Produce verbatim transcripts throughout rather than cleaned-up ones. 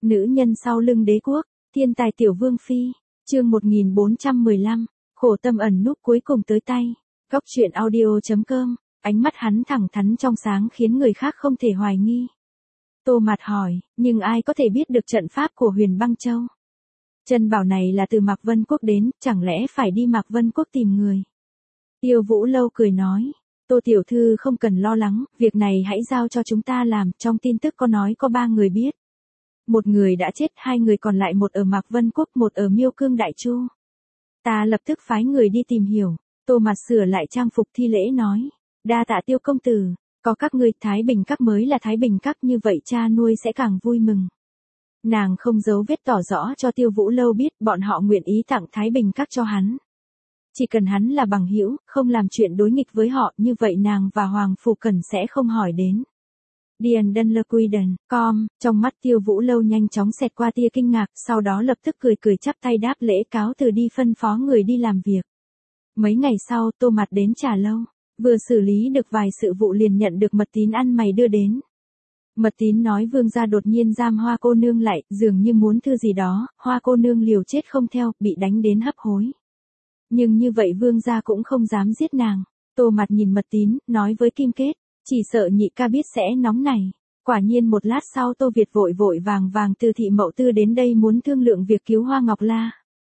Nữ nhân sau lưng đế quốc, thiên tài tiểu vương phi, chương một nghìn bốn trăm mười lăm, khổ tâm ẩn núp cuối cùng tới tay. Góc truyện audio.com, ánh mắt hắn thẳng thắn trong sáng khiến người khác không thể hoài nghi. Tô Mạt hỏi, nhưng ai có thể biết được trận pháp của Huyền Băng Châu? Chân bảo này là từ Mạc Vân Quốc đến, chẳng lẽ phải đi Mạc Vân Quốc tìm người? Tiêu Vũ Lâu cười nói, Tô tiểu thư không cần lo lắng, việc này hãy giao cho chúng ta làm, trong tin tức có nói có ba người biết. Một người đã chết, hai người còn lại một ở Mạc Vân Quốc, một ở Miêu Cương Đại Chu. Ta lập tức phái người đi tìm hiểu. Tô Mạt sửa lại trang phục thi lễ nói, đa tạ Tiêu công tử, có các ngươi Thái Bình Các mới là Thái Bình Các, như vậy cha nuôi sẽ càng vui mừng. Nàng không giấu vết tỏ rõ cho Tiêu Vũ Lâu biết bọn họ nguyện ý tặng Thái Bình Các cho hắn. Chỉ cần hắn là bằng hữu, không làm chuyện đối nghịch với họ, như vậy nàng và Hoàng Phủ Cẩn sẽ không hỏi đến. Điền Đân Lơ Quy Đần, com, trong mắt Tiêu Vũ Lâu nhanh chóng xẹt qua tia kinh ngạc, sau đó lập tức cười cười chắp tay đáp lễ cáo từ đi phân phó người đi làm việc. Mấy ngày sau, Tô Mạt đến Trà Lâu, vừa xử lý được vài sự vụ liền nhận được mật tín ăn mày đưa đến. Mật tín nói vương gia đột nhiên giam Hoa cô nương lại, dường như muốn thư gì đó, Hoa cô nương liều chết không theo, bị đánh đến hấp hối. Nhưng như vậy vương gia cũng không dám giết nàng. Tô Mạt nhìn mật tín, nói với Kim Kết, chỉ sợ nhị ca biết sẽ nóng này. Quả nhiên một lát sau Tô Việt vội vội vàng vàng từ thị Mậu Tư đến đây muốn thương lượng việc cứu Hoa Ngọc La.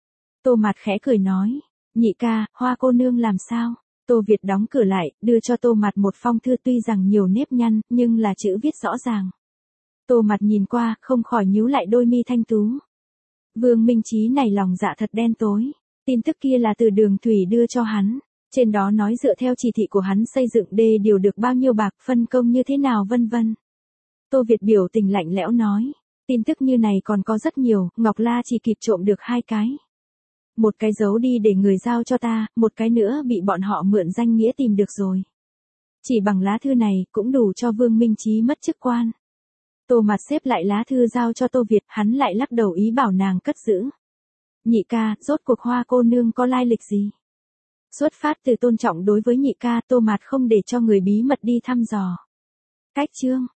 Tô Mạt khẽ cười nói, nhị ca, Hoa cô nương làm sao? Tô Việt đóng cửa lại, đưa cho Tô Mạt một phong thư tuy rằng nhiều nếp nhăn, nhưng là chữ viết rõ ràng. Tô Mạt nhìn qua, không khỏi nhíu lại đôi mi thanh tú. Vương Minh Chí này lòng dạ thật đen tối. Tin tức kia là từ Đường Thủy đưa cho hắn. Trên đó nói dựa theo chỉ thị của hắn xây dựng đê điều được bao nhiêu bạc, phân công như thế nào vân vân. Tô Việt biểu tình lạnh lẽo nói, tin tức như này còn có rất nhiều, Ngọc La chỉ kịp trộm được hai cái. Một cái giấu đi để người giao cho ta, một cái nữa bị bọn họ mượn danh nghĩa tìm được rồi. Chỉ bằng lá thư này cũng đủ cho Vương Minh Chí mất chức quan. Tô Mạt xếp lại lá thư giao cho Tô Việt, hắn lại lắc đầu ý bảo nàng cất giữ. Nhị ca, rốt cuộc Hoa cô nương có lai lịch gì? Xuất phát từ tôn trọng đối với nhị ca, Tô Mạt không để cho người bí mật đi thăm dò. Cách chương